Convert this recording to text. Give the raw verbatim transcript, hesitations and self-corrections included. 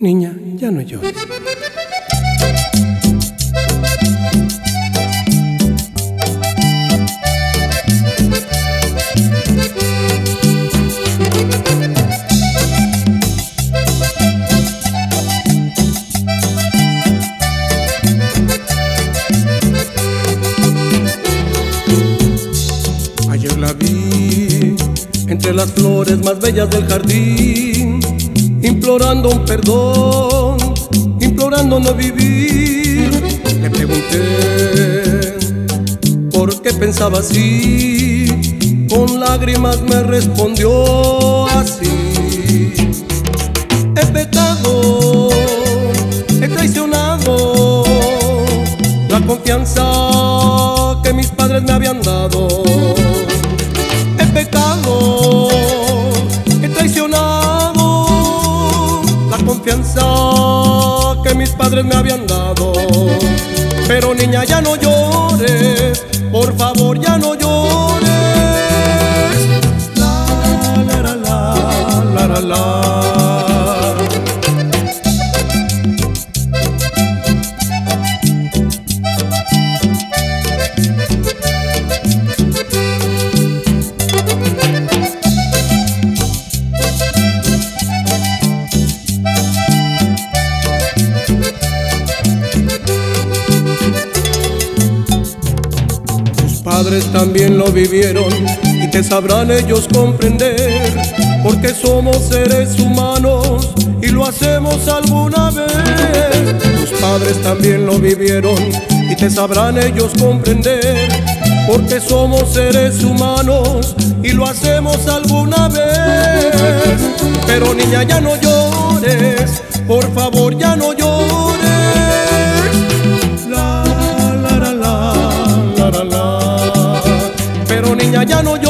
Niña, ya no llores. Ayer la vi entre las flores más bellas del jardín, implorando un perdón, implorando no vivir. Le pregunté por qué pensaba así, con lágrimas me respondió así: he pecado, he traicionado la confianza que mis padres me habían dado. He pecado, he traicionado la confianza que mis padres me habían dado. Pero niña, ya no llores, por favor, ya no llores. La, la, la, la, la, la, la. Padres también lo vivieron y te sabrán ellos comprender, porque somos seres humanos y lo hacemos alguna vez. Tus padres también lo vivieron y te sabrán ellos comprender, porque somos seres humanos y lo hacemos alguna vez. Pero niña, ya no llores, por favor, ya no llores. La, la, la, la, la, la, la. Pero niña, ya no llores.